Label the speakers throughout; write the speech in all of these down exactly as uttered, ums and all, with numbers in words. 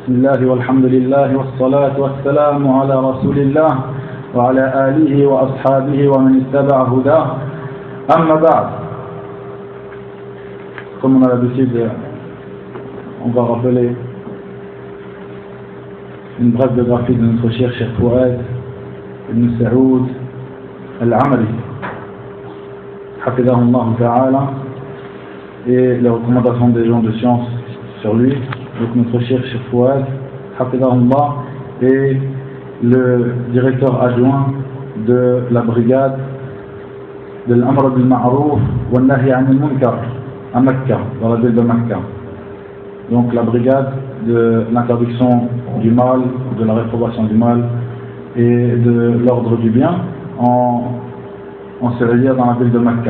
Speaker 1: بسم الله والحمد لله والصلاة والسلام على رسول الله وعلى آله وأصحابه ومن اتبع هداه أما بعد. Comme on a l'habitude, on va rappeler une brève biographie de notre cher Cheikh Fouad ibn Saoud al-Amri hafidahullah ta'ala, et les recommandations des gens de science sur lui. Donc notre cher Cheikh Fouad hafidahullah est le directeur adjoint de la brigade de l'Amr bil Ma'rouf wa Nahy anil Munkar à Mecca, dans la ville de Mecca. Donc la brigade de l'interdiction du mal, de la réprobation du mal et de l'ordre du bien en, en Syrie, dans la ville de Mecca.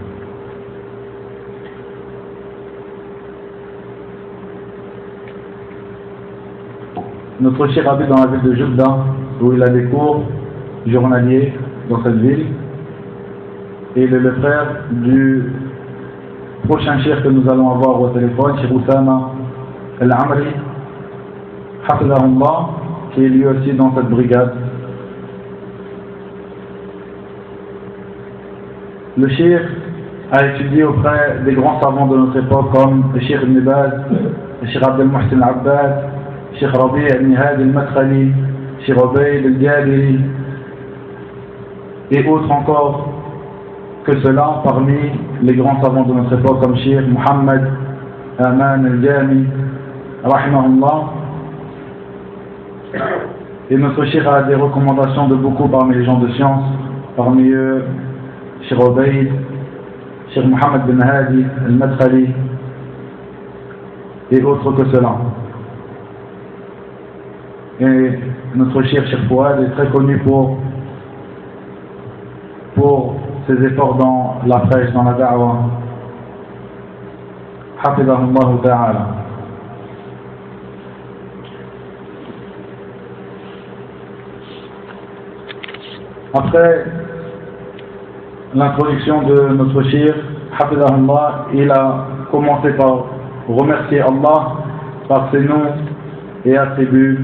Speaker 1: Notre cher habite dans la ville de Jeddah, où il a des cours journaliers dans cette ville, et il est le frère du prochain cheikh que nous allons avoir au téléphone, Cheikh Oussama al-Amri hafidahullah, qui est lui aussi dans cette brigade. Le cheikh a étudié auprès des grands savants de notre époque comme le cheikh Ibn Baz, le cheikh Abdel Muhsin al-Abbad, Cheikh Rabi' ibn Hadi al-Madkhali, Cheikh Ubayd al-Jabiri et autres encore que cela parmi les grands savants de notre époque comme Cheikh Muhammad Aman al-Jami rahimahullah. Et notre Cheikh a des recommandations de beaucoup parmi les gens de science, parmi eux Cheikh Ubayd, Cheikh Muhammad bin Hadi al-Madkhali et autres que cela. Et notre cher Cheikh Fouad est très connu pour, pour ses efforts dans la prêche, dans la da'wah. Hafidahullah ta'ala. Après l'introduction de notre cheikh, Hafidahullah, il a commencé par remercier Allah par ses noms et attributs.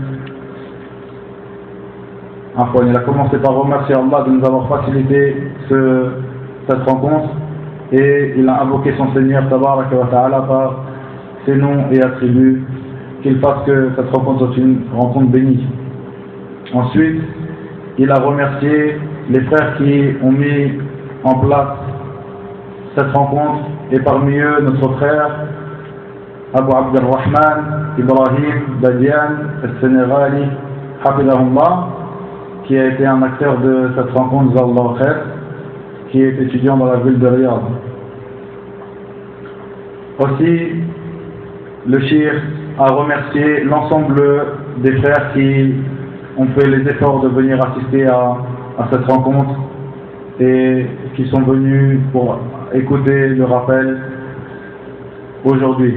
Speaker 1: Enfin, il a commencé par remercier Allah de nous avoir facilité ce, cette rencontre, et il a invoqué son Seigneur Tabaraka wa Ta'ala par ses noms et attributs, qu'il fasse que cette rencontre soit une rencontre bénie. Ensuite, il a remercié les frères qui ont mis en place cette rencontre, et parmi eux notre frère Abu Abdelrahman Ibrahim Badian al-Sénégali hafidahullah, qui a été un acteur de cette rencontre, Zallah Khair, qui est étudiant dans la ville de Riyad. Aussi, le cheikh a remercié l'ensemble des frères qui ont fait les efforts de venir assister à, à cette rencontre et qui sont venus pour écouter le rappel aujourd'hui.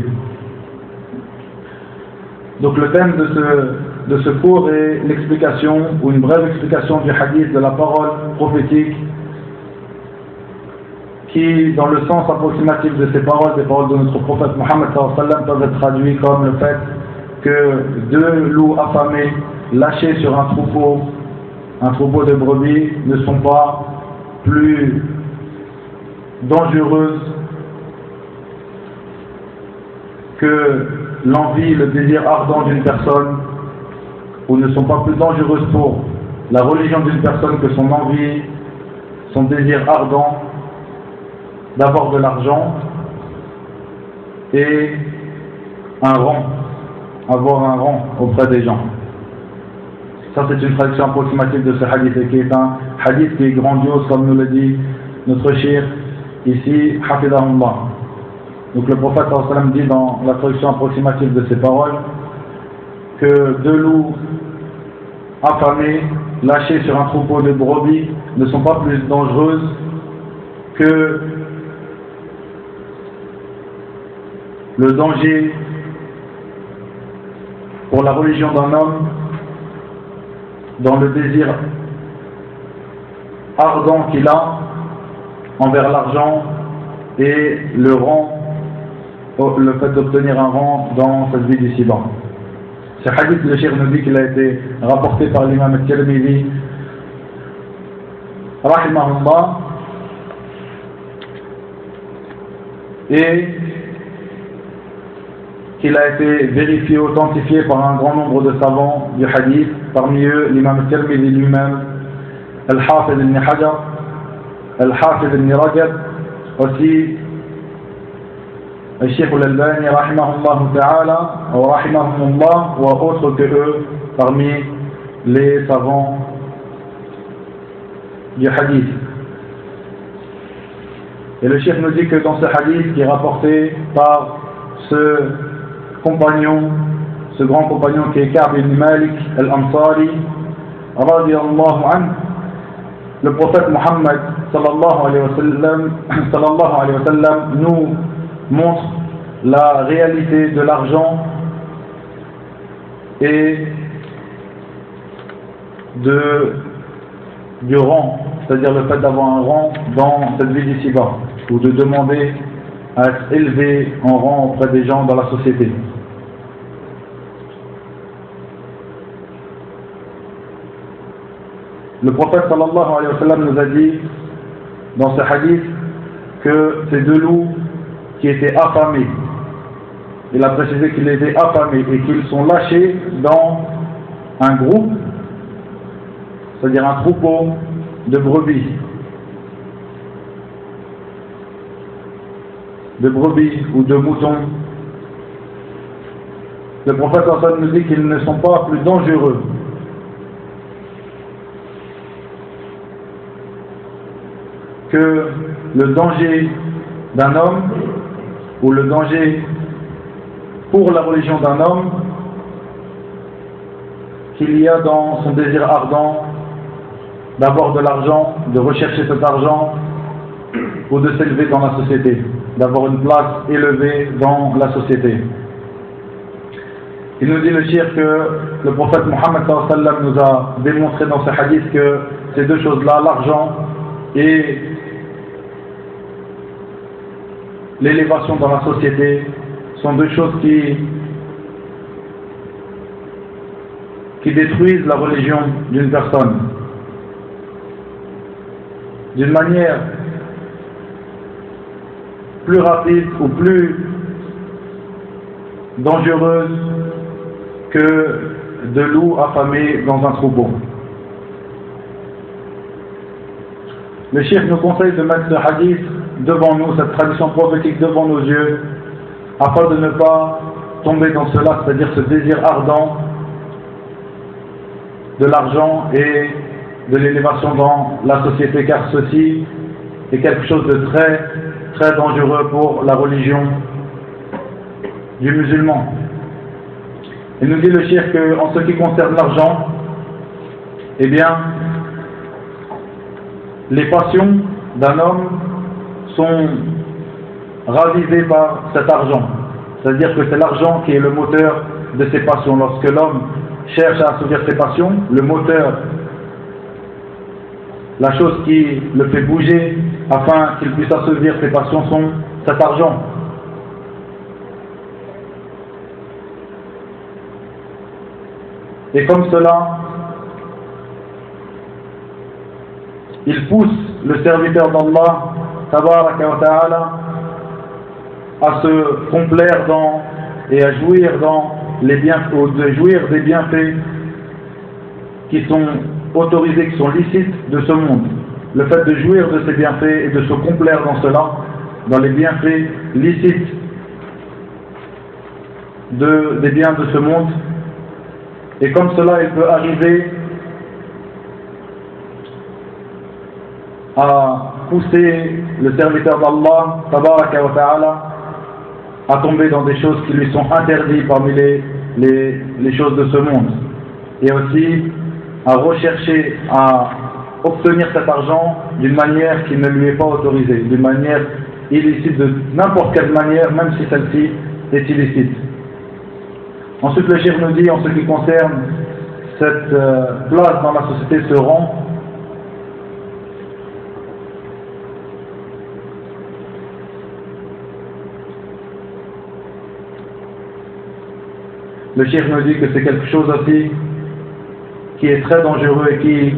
Speaker 1: Donc le thème de ce, de ce cours est l'explication, ou une brève explication du hadith, de la parole prophétique, qui, dans le sens approximatif de ces paroles, des paroles de notre prophète Mohammed sallallahu alayhi wa sallam, peuvent être traduits comme le fait que deux loups affamés lâchés sur un troupeau, un troupeau de brebis, ne sont pas plus dangereuses que l'envie, le désir ardent d'une personne, ou ne sont pas plus dangereuses pour la religion d'une personne que son envie, son désir ardent d'avoir de l'argent et un rang, avoir un rang auprès des gens. Ça, c'est une traduction approximative de ce hadith, et qui est un hadith qui est grandiose, comme nous le dit notre cheikh ici, hafidahullah. Donc le prophète sallallahu alayhi wa sallam dit dans la traduction approximative de ces paroles que deux loups affamés lâchés sur un troupeau de brebis ne sont pas plus dangereuses que le danger pour la religion d'un homme dans le désir ardent qu'il a envers l'argent et le rang, le fait d'obtenir un rang dans cette vie d'ici-bas. Ce hadith, le cheikh nous dit qu'il a été rapporté par l'imam al-Tirmidhi, rahimahullah, et qu'il a été vérifié, authentifié par un grand nombre de savants du hadith, parmi eux l'imam al-Tirmidhi lui-même, Al-Hafid ibn Hajar, Al-Hafid ibn Rajab, aussi le Cheikh al-Albani rahimahullah ta'ala ou rahimahumullah ou autres que eux parmi les savants du hadith. Et le Cheikh nous dit que dans ce hadith qui est rapporté par ce compagnon, ce grand compagnon qui est Ka'b ibn Malik al-Ansari radiyallahu anhu, le prophète Muhammad sallallahu alayhi wa sallam, sallallahu alayhi wa sallam nous montre la réalité de l'argent et de, du rang, c'est-à-dire le fait d'avoir un rang dans cette vie d'ici-bas, ou de demander à être élevé en rang auprès des gens dans la société. Le prophète sallallahu alayhi wa sallam nous a dit dans ce hadith que ces deux loups qui étaient affamés, il a précisé qu'ils étaient affamés et qu'ils sont lâchés dans un groupe, c'est-à-dire un troupeau de brebis, de brebis ou de moutons. Le prophète sallallahu alayhi wa sallam nous dit qu'ils ne sont pas plus dangereux que le danger d'un homme ou le danger pour la religion d'un homme qu'il y a dans son désir ardent d'avoir de l'argent, de rechercher cet argent ou de s'élever dans la société, d'avoir une place élevée dans la société. Il nous dit le cheikh que le prophète Mohammed sallallahu alayhi wa sallam nous a démontré dans ce hadith que ces deux choses-là, l'argent et l'élévation dans la société, sont deux choses qui, qui détruisent la religion d'une personne d'une manière plus rapide ou plus dangereuse que de loups affamés dans un troupeau. Le cheikh nous conseille de mettre ce hadith devant nous, cette tradition prophétique devant nos yeux, afin de ne pas tomber dans cela, c'est-à-dire ce désir ardent de l'argent et de l'élévation dans la société, car ceci est quelque chose de très très dangereux pour la religion du musulman. Il nous dit le cheikh qu'en ce qui concerne l'argent, eh bien, les passions d'un homme sont ravivées par cet argent. C'est-à-dire que c'est l'argent qui est le moteur de ses passions. Lorsque l'homme cherche à assouvir ses passions, le moteur, la chose qui le fait bouger afin qu'il puisse assouvir ses passions, sont cet argent. Et comme cela, il pousse le serviteur d'Allah, tabaraka wa ta'ala, à se complaire dans et à jouir dans les bienfaits, ou de jouir des bienfaits qui sont autorisés, qui sont licites de ce monde. Le fait de jouir de ces bienfaits et de se complaire dans cela, dans les bienfaits licites de, des biens de ce monde. Et comme cela, il peut arriver à pousser le serviteur d'Allah, tabaraka wa ta'ala, à tomber dans des choses qui lui sont interdites parmi les, les, les choses de ce monde. Et aussi à rechercher à obtenir cet argent d'une manière qui ne lui est pas autorisée, d'une manière illicite, de n'importe quelle manière, même si celle-ci est illicite. Ensuite, le cheikh nous dit, en ce qui concerne cette euh, place dans la société, ce rang, le cheikh nous dit que c'est quelque chose aussi qui est très dangereux et qui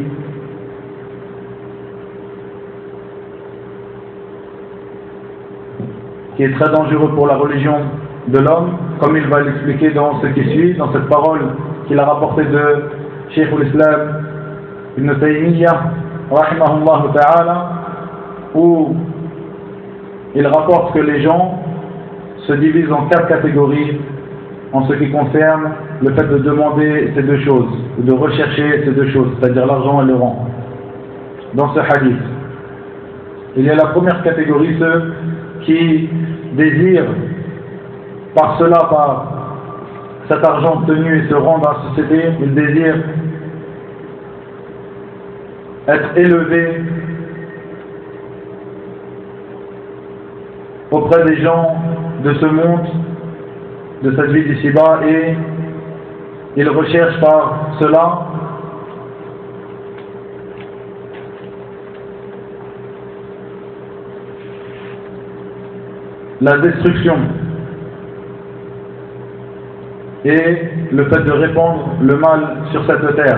Speaker 1: qui est très dangereux pour la religion de l'homme, comme il va l'expliquer dans ce qui suit, dans cette parole qu'il a rapportée de Cheikh al-Islam Ibn Taymiyyah, rahimahullah ta'ala, où il rapporte que les gens se divisent en quatre catégories en ce qui concerne le fait de demander ces deux choses, de rechercher ces deux choses, c'est-à-dire l'argent et le rang. Dans ce hadith, il y a la première catégorie, ceux qui désirent par cela, par cet argent obtenu et se rang dans la société, ils désirent être élevés auprès des gens de ce monde, de cette vie d'ici-bas, et ils recherchent par cela la destruction et le fait de répandre le mal sur cette terre.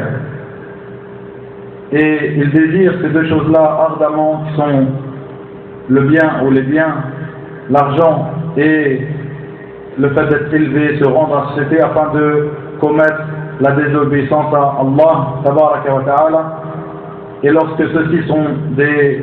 Speaker 1: Et ils désirent ces deux choses-là ardemment, qui sont le bien ou les biens, l'argent et le fait d'être élevé, se rendre à la société afin de commettre la désobéissance à Allah tabaraka wa ta'ala. Et lorsque ceux-ci sont des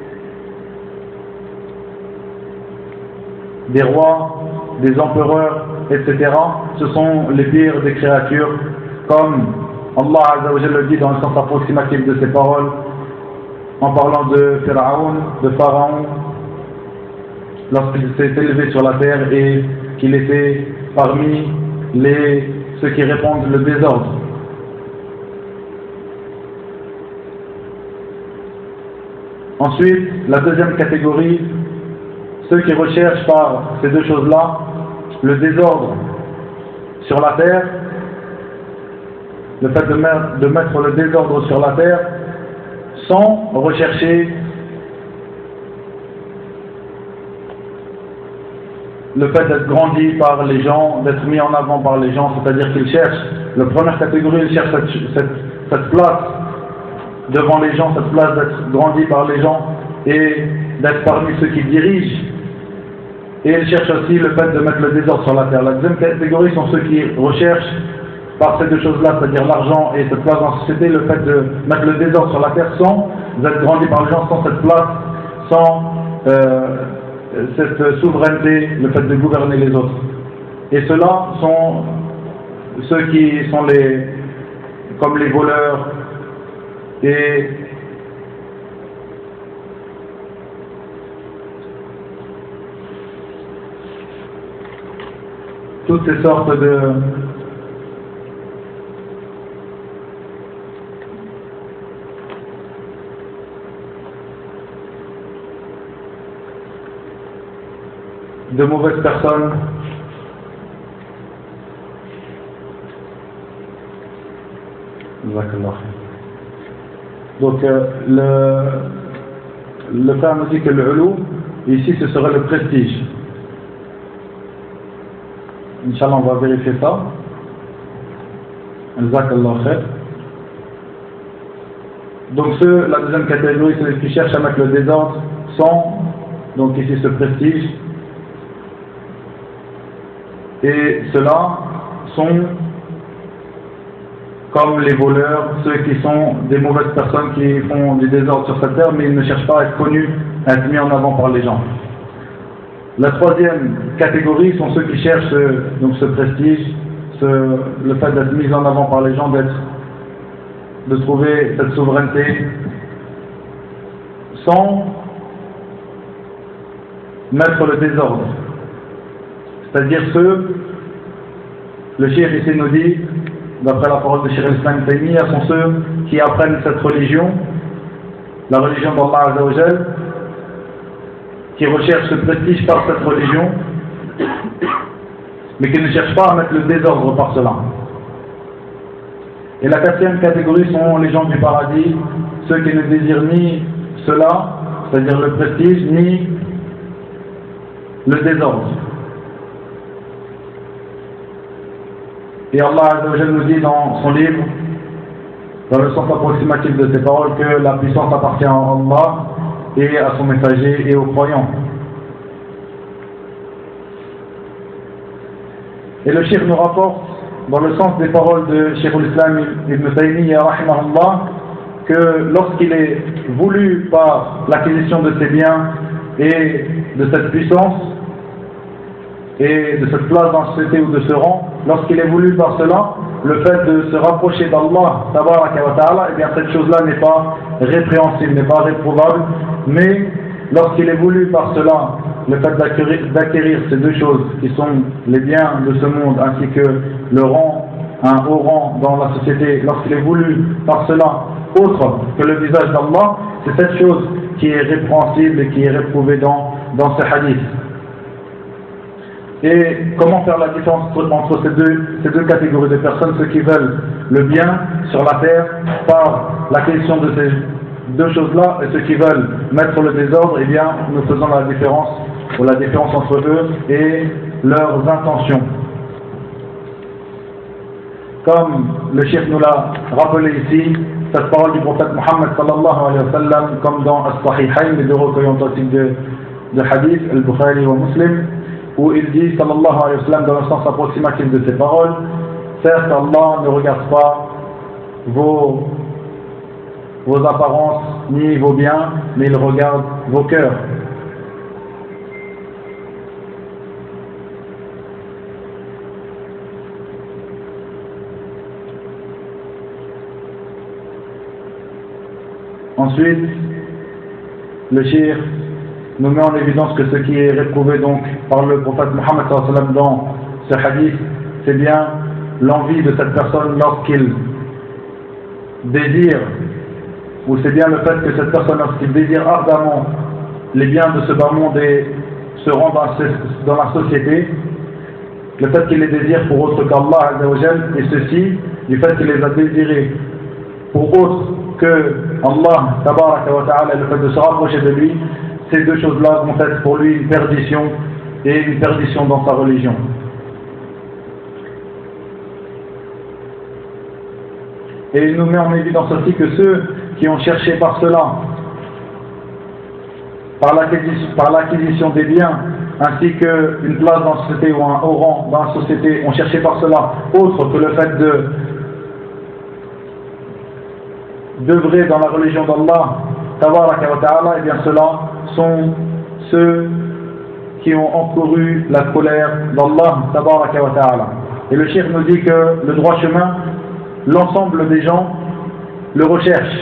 Speaker 1: des rois, des empereurs, et cetera, ce sont les pires des créatures, comme Allah Azza wa Jalla le dit dans le sens approximatif de ses paroles, en parlant de Pharaon, de Pharaon, lorsqu'il s'est élevé sur la terre et qu'il était parmi les, ceux qui répandent le désordre. Ensuite, la deuxième catégorie, ceux qui recherchent par ces deux choses-là le désordre sur la terre, le fait de mettre, de mettre le désordre sur la terre sans rechercher le fait d'être grandi par les gens, d'être mis en avant par les gens, c'est-à-dire qu'ils cherchent, la première catégorie, ils cherchent cette, cette, cette place devant les gens, cette place d'être grandi par les gens et d'être parmi ceux qui dirigent. Et ils cherchent aussi le fait de mettre le désordre sur la terre. La deuxième catégorie sont ceux qui recherchent par ces deux choses-là, c'est-à-dire l'argent et cette place dans la société, le fait de mettre le désordre sur la terre sans être grandi par les gens, sans cette place, sans euh, cette souveraineté, le fait de gouverner les autres. Et ceux-là sont ceux qui sont les, comme les voleurs et toutes ces sortes de de mauvaises personnes donc euh, le le frère nous dit que le ulou ici ce serait le prestige. Inch'Allah, on va vérifier ça. Jazakallah khair. Donc ceux, la deuxième catégorie, c'est ceux qui cherchent à mettre le désordre sans, donc ici ce prestige. Et ceux-là sont comme les voleurs, ceux qui sont des mauvaises personnes qui font du désordre sur cette terre, mais ils ne cherchent pas à être connus, à être mis en avant par les gens. La troisième catégorie sont ceux qui cherchent donc ce prestige, ce, le fait d'être mis en avant par les gens, d'être, de trouver cette souveraineté, sans mettre le désordre. C'est-à-dire ceux, le cheikh ici nous dit, d'après la parole de Cheikh al-Islam Ibn Taymiyyah, sont ceux qui apprennent cette religion, la religion d'Allah Azza wa Jal, qui recherchent ce prestige par cette religion, mais qui ne cherchent pas à mettre le désordre par cela. Et la quatrième catégorie sont les gens du paradis, ceux qui ne désirent ni cela, c'est-à-dire le prestige, ni le désordre. Et Allah Azza wa Jalla nous dit dans son livre, dans le sens approximatif de ces paroles, que la puissance appartient à Allah et à son messager et aux croyants. Et le Cheikh nous rapporte, dans le sens des paroles de Cheikh al-Islam Ibn Taymiyyah rahimahullah, que lorsqu'il est voulu par l'acquisition de ses biens et de cette puissance et de cette place dans la société ou de ce rang, lorsqu'il est voulu par cela, le fait de se rapprocher d'Allah tabaraka wa ta'ala, eh bien cette chose-là n'est pas répréhensible, n'est pas réprouvable, mais lorsqu'il est voulu par cela, le fait d'acquérir, d'acquérir ces deux choses qui sont les biens de ce monde ainsi que le rang, un haut rang dans la société, lorsqu'il est voulu par cela autre que le visage d'Allah, c'est cette chose qui est répréhensible et qui est réprouvée dans, dans ce hadith. Et comment faire la différence entre ces deux, ces deux catégories de personnes, ceux qui veulent le bien sur la terre par l'acquisition de ces deux choses-là et ceux qui veulent mettre le désordre, eh bien nous faisons la différence ou la différence entre eux et leurs intentions. Comme le chef nous l'a rappelé ici, cette parole du prophète Mohammed sallallahu alayhi wa sallam, comme dans As-Sahihayn, les deux recueils authentiques de, de hadith, Al-Bukhari ou Muslim, où il dit sallallahu alayhi wa sallam dans le sens approximatif de ses paroles, certes Allah ne regarde pas vos, vos apparences ni vos biens, mais il regarde vos cœurs. Ensuite, le shir nous met en évidence que ce qui est réprouvé donc par le prophète Mohammed sallallahu alayhi wa sallam dans ce hadith, c'est bien l'envie de cette personne lorsqu'il désire, ou c'est bien le fait que cette personne lorsqu'il désire ardemment les biens de ce bas monde et se rend dans la société, le fait qu'il les désire pour autre qu'Allah Azza wa Jal, et ceci du fait qu'il les a désirés pour autre que Allah tabaraka wa ta'ala, le fait de se rapprocher de lui, ces deux choses-là vont être pour lui une perdition et une perdition dans sa religion. Et il nous met en évidence aussi que ceux qui ont cherché par cela, par l'acquisition des biens, ainsi qu'une place dans la société ou un haut rang dans la société, ont cherché par cela autre que le fait de d'œuvrer dans la religion d'Allah tabaraka wa ta'ala, et bien cela sont ceux qui ont encouru la colère d'Allah tabaraka wa ta'ala. Et le cheikh nous dit que le droit chemin, l'ensemble des gens le recherchent,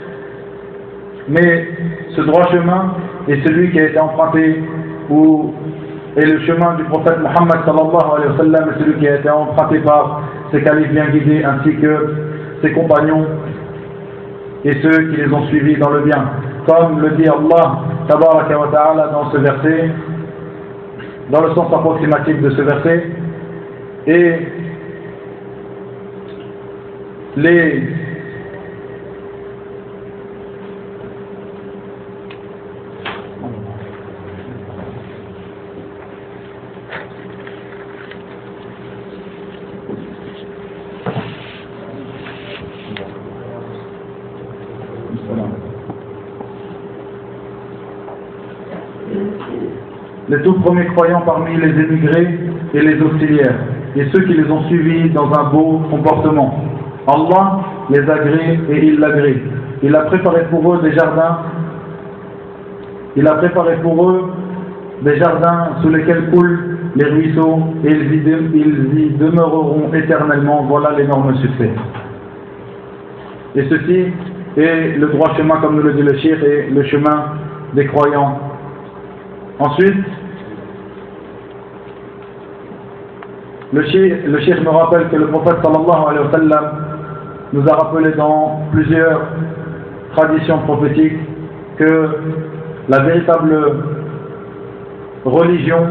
Speaker 1: mais ce droit chemin est celui qui a été emprunté, ou est le chemin du prophète Mohammed sallallahu alayhi wa sallam, est celui qui a été emprunté par ses califes bien guidés ainsi que ses compagnons et ceux qui les ont suivis dans le bien, comme le dit Allah tabaraka wa ta'ala dans ce verset, dans le sens approximatif de ce verset. Et les les tout premiers croyants parmi les émigrés et les auxiliaires, et ceux qui les ont suivis dans un beau comportement. Allah les agrée et il l'agrée. Il a préparé pour eux des jardins, il a préparé pour eux des jardins sous lesquels coulent les ruisseaux, et ils y, de, ils y demeureront éternellement. Voilà l'énorme succès. Et ceci est le droit chemin, comme nous le dit le cheikh, et le chemin des croyants. Ensuite, le cheikh, le cheikh me rappelle que le prophète sallallahu alayhi wa sallam nous a rappelé dans plusieurs traditions prophétiques que la véritable religion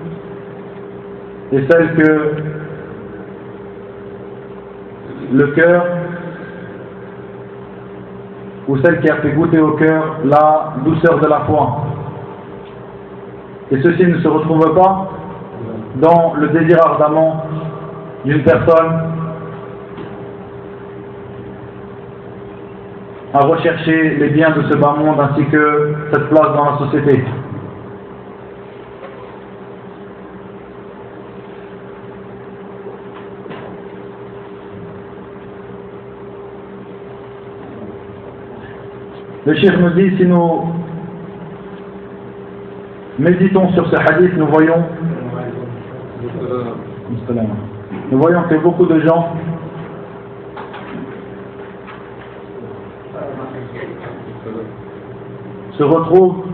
Speaker 1: est celle que le cœur, ou celle qui a fait goûter au cœur la douceur de la foi. Et ceci ne se retrouve pas dans le désir ardemment d'une personne à rechercher les biens de ce bas monde ainsi que cette place dans la société. Le cheikh nous dit, si nous méditons sur ce hadith, nous voyons nous voyons que beaucoup de gens se retrouvent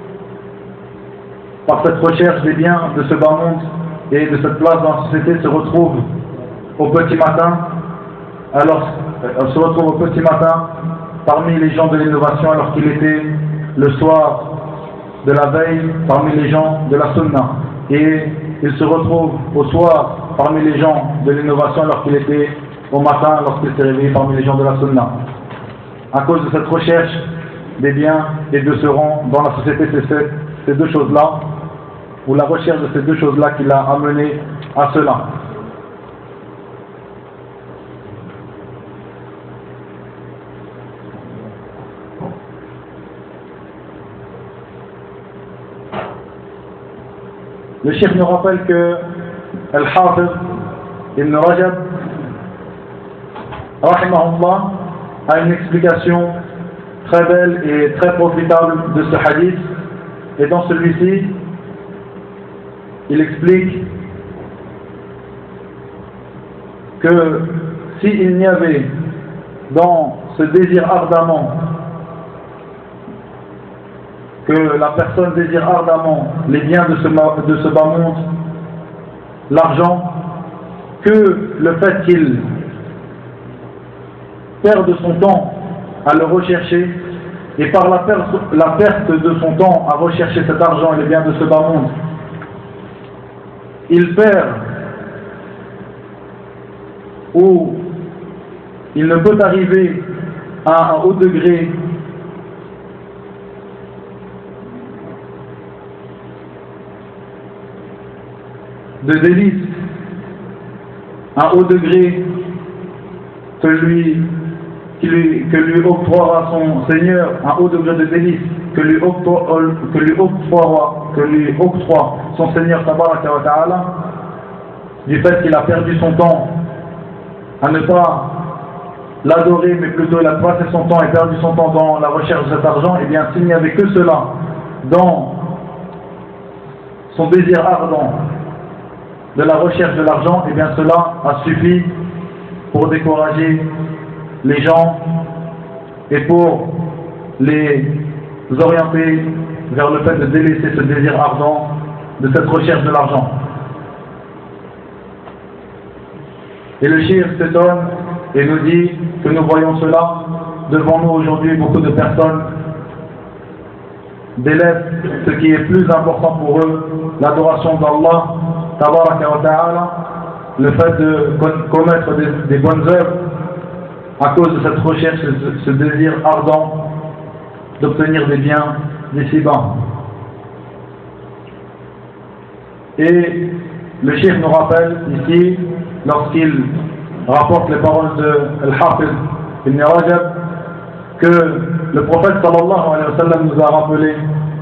Speaker 1: par cette recherche des biens de ce bas monde et de cette place dans la société, se retrouvent au petit matin, alors euh, se retrouvent au petit matin parmi les gens de l'innovation alors qu'il était le soir de la veille parmi les gens de la sunna, et il se retrouve au soir parmi les gens de l'innovation alors qu'il était au matin lorsqu'il s'est réveillé parmi les gens de la sunna. À cause de cette recherche des biens et de ce rang dans la société, c'est ces deux choses-là, ou la recherche de ces deux choses-là qui l'a amené à cela. Le cheikh nous rappelle que Al-Hafiz Ibn Rajab rahimahullah a une explication très belle et très profitable de ce hadith, et dans celui-ci il explique que s'il n'y avait dans ce désir ardemment, que la personne désire ardemment les biens de ce, de ce bas monde, l'argent, que le fait qu'il perde son temps à le rechercher, et par la perte, la perte de son temps à rechercher cet argent et les biens de ce bas monde, il perd ou il ne peut arriver à un haut degré de délice, un haut degré que lui, qui lui, que lui octroiera son Seigneur, un haut degré de délice que lui octroie, que lui octroiera, que lui octroie son Seigneur Tabaraka wa Ta'ala, du fait qu'il a perdu son temps à ne pas l'adorer, mais plutôt il a passé son temps et perdu son temps dans la recherche de cet argent, et bien s'il n'y avait que cela dans son désir ardent de la recherche de l'argent, et bien cela a suffi pour décourager les gens et pour les orienter vers le fait de délaisser ce désir ardent de cette recherche de l'argent. Et le cheikh s'étonne et nous dit que nous voyons cela devant nous aujourd'hui. Beaucoup de personnes délaissent ce qui est plus important pour eux, l'adoration d'Allah Tabaraka wa Ta'ala, le fait de commettre des, des bonnes œuvres, à cause de cette recherche, ce, ce désir ardent d'obtenir des biens d'ici-bas. Et le cheikh nous rappelle ici, lorsqu'il rapporte les paroles de Al-Hafiz Ibn Rajab, que le prophète sallallahu alayhi wa sallam nous a rappelé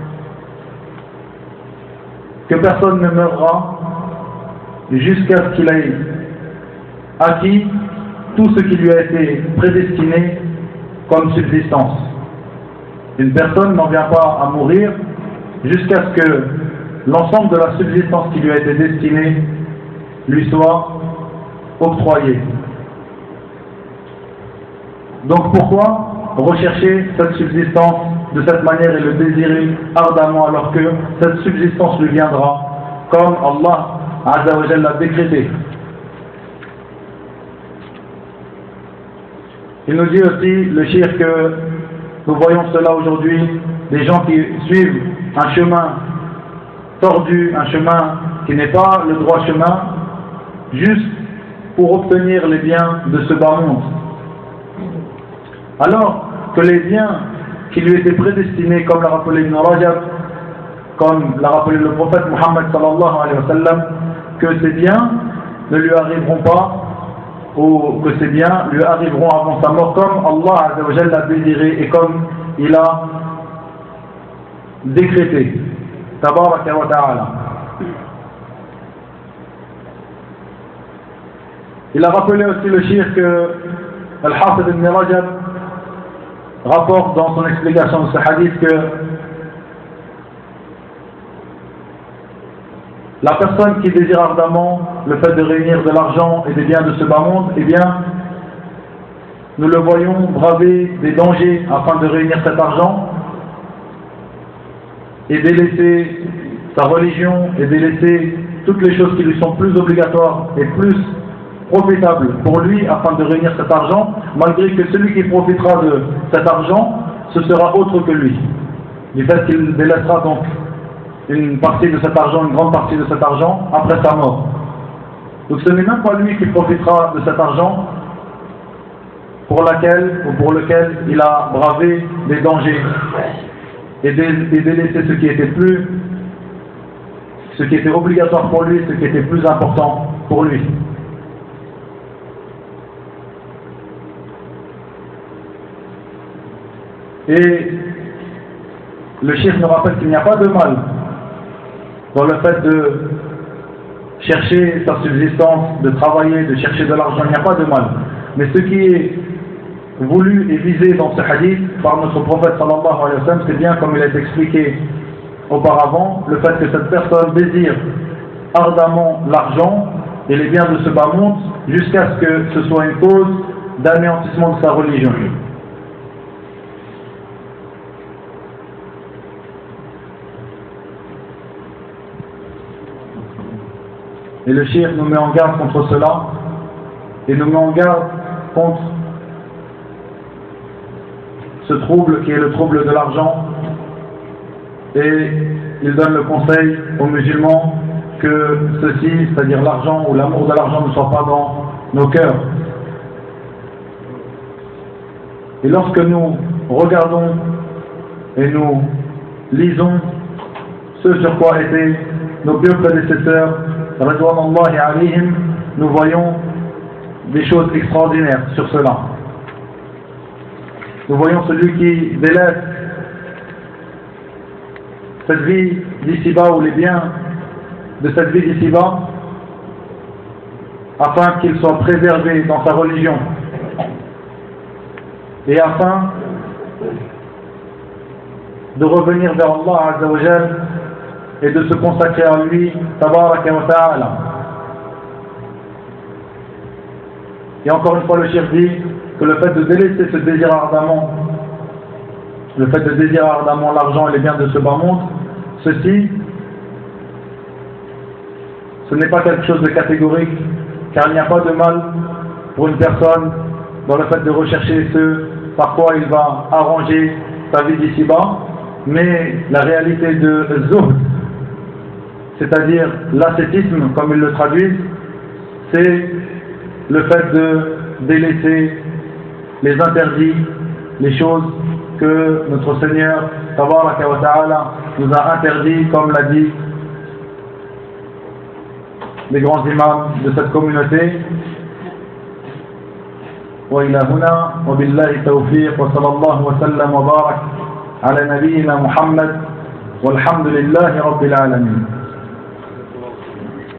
Speaker 1: que personne ne meurra jusqu'à ce qu'il ait acquis tout ce qui lui a été prédestiné comme subsistance. Une personne n'en vient pas à mourir jusqu'à ce que l'ensemble de la subsistance qui lui a été destinée lui soit octroyée. Donc pourquoi rechercher cette subsistance de cette manière et le désirer ardemment alors que cette subsistance lui viendra comme Allah Azza wa Jalla l'a décrété? Il nous dit aussi, le cheikh, que nous voyons cela aujourd'hui, des gens qui suivent un chemin tordu, un chemin qui n'est pas le droit chemin, juste pour obtenir les biens de ce bas monde. Alors que les biens qui lui étaient prédestinés, comme l'a rappelé Ibn Rajab, comme l'a rappelé le prophète Muhammad sallallahu alayhi wa sallam, que ces biens ne lui arriveront pas, ou que ces biens lui arriveront avant sa mort, comme Allah Azza wa Jalla l'a désiré et comme il a décrété. Tabaraka wa ta'ala. Il a rappelé aussi le shirk que Al-Hafid ibn Rajab rapporte dans son explication de ce hadith que la personne qui désire ardemment le fait de réunir de l'argent et des biens de ce bas monde, eh bien, nous le voyons braver des dangers afin de réunir cet argent et délaisser sa religion et délaisser toutes les choses qui lui sont plus obligatoires et plus profitables pour lui afin de réunir cet argent, malgré que celui qui profitera de cet argent, ce sera autre que lui, du fait qu'il délaissera donc une partie de cet argent, une grande partie de cet argent après sa mort. Donc ce n'est même pas lui qui profitera de cet argent pour laquelle ou pour lequel il a bravé des dangers et délaissé ce qui était plus, ce qui était obligatoire pour lui, ce qui était plus important pour lui. Et le cheikh nous rappelle qu'il n'y a pas de mal dans le fait de chercher sa subsistance, de travailler, de chercher de l'argent, il n'y a pas de mal. Mais ce qui est voulu et visé dans ce hadith par notre prophète sallallahu alayhi wa sallam, c'est bien comme il a été expliqué auparavant, le fait que cette personne désire ardemment l'argent et les biens de ce bas monde jusqu'à ce que ce soit une cause d'anéantissement de sa religion. Et le shirk nous met en garde contre cela et nous met en garde contre ce trouble qui est le trouble de l'argent, et il donne le conseil aux musulmans que ceci, c'est-à-dire l'argent ou l'amour de l'argent, ne soit pas dans nos cœurs. Et lorsque nous regardons et nous lisons ce sur quoi étaient nos vieux prédécesseurs, Ridwanullahi alayhim, nous voyons des choses extraordinaires sur cela. Nous voyons celui qui délaisse cette vie d'ici-bas ou les biens de cette vie d'ici-bas afin qu'il soit préservé dans sa religion et afin de revenir vers Allah Azza wa Jal et de se consacrer à lui, tabaraka wa ta'ala. Et encore une fois, le cheikh dit que le fait de délaisser ce désir ardemment, le fait de désirer ardemment l'argent et les biens de ce bas monde, ceci, ce n'est pas quelque chose de catégorique, car il n'y a pas de mal pour une personne dans le fait de rechercher ce par quoi il va arranger sa vie d'ici-bas, mais la réalité de zuhd, c'est-à-dire l'ascétisme, comme ils le traduisent, c'est le fait de délaisser les interdits, les choses que notre Seigneur tabaraka wa ta'ala nous a interdit, comme l'a dit les grands imams de cette communauté. وإلى هنا وبالله التوفيق وصلى الله وسلم وبارك على نبينا محمد والحمد لله رب العالمين.